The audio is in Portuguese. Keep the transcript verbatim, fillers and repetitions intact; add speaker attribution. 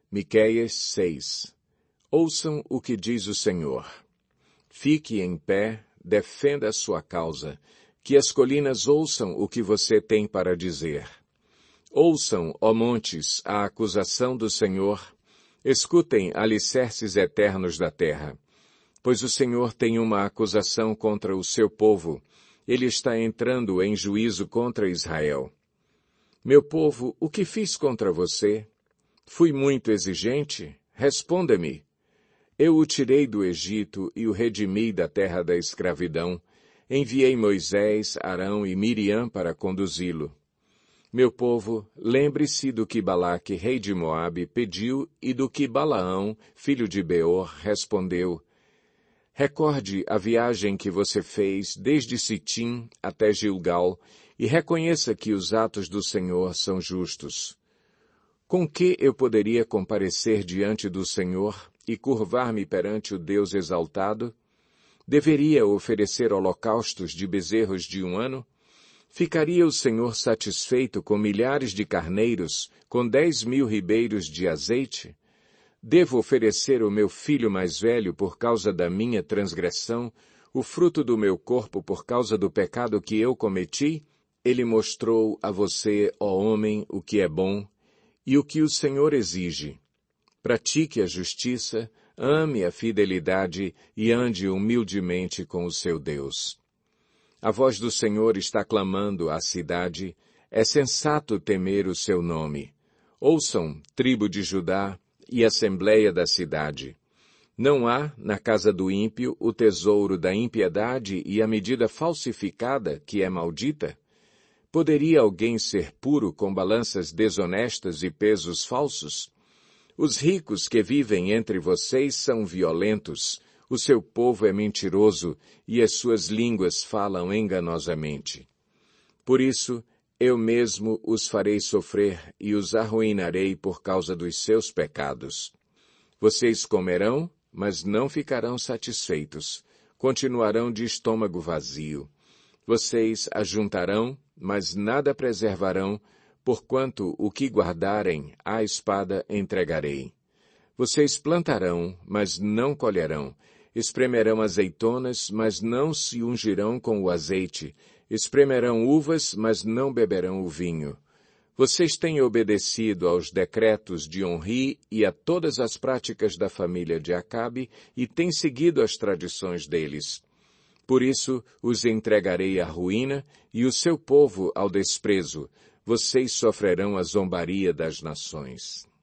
Speaker 1: Miqueias seis. Ouçam o que diz o Senhor. Fique em pé, defenda a sua causa, que as colinas ouçam o que você tem para dizer. Ouçam, ó montes, a acusação do Senhor, escutem alicerces eternos da terra. Pois o Senhor tem uma acusação contra o seu povo, ele está entrando em juízo contra Israel. Meu povo, o que fiz contra você? Fui muito exigente? Responda-me. Eu o tirei do Egito e o redimi da terra da escravidão. Enviei Moisés, Arão e Miriam para conduzi-lo. Meu povo, lembre-se do que Balaque, rei de Moabe, pediu e do que Balaão, filho de Beor, respondeu. Recorde a viagem que você fez desde Sitim até Gilgal e reconheça que os atos do Senhor são justos. Com que eu poderia comparecer diante do Senhor e curvar-me perante o Deus exaltado? Deveria oferecer holocaustos de bezerros de um ano? Ficaria o Senhor satisfeito com milhares de carneiros, com dez mil ribeiros de azeite? Devo oferecer o meu filho mais velho por causa da minha transgressão, o fruto do meu corpo por causa do pecado que eu cometi? Ele mostrou a você, ó homem, o que é bom e o que o Senhor exige. Pratique a justiça, ame a fidelidade e ande humildemente com o seu Deus. A voz do Senhor está clamando à cidade, é sensato temer o seu nome. Ouçam, tribo de Judá, e assembleia da cidade. Não há, na casa do ímpio, o tesouro da impiedade e a medida falsificada, que é maldita? Poderia alguém ser puro com balanças desonestas e pesos falsos? Os ricos que vivem entre vocês são violentos, o seu povo é mentiroso e as suas línguas falam enganosamente. Por isso, eu mesmo os farei sofrer e os arruinarei por causa dos seus pecados. Vocês comerão, mas não ficarão satisfeitos. Continuarão de estômago vazio. Vocês ajuntarão, mas nada preservarão, porquanto o que guardarem, à espada entregarei. Vocês plantarão, mas não colherão. Espremerão azeitonas, mas não se ungirão com o azeite. Espremerão uvas, mas não beberão o vinho. Vocês têm obedecido aos decretos de Onri e a todas as práticas da família de Acabe e têm seguido as tradições deles. Por isso os entregarei à ruína e o seu povo ao desprezo. Vocês sofrerão a zombaria das nações.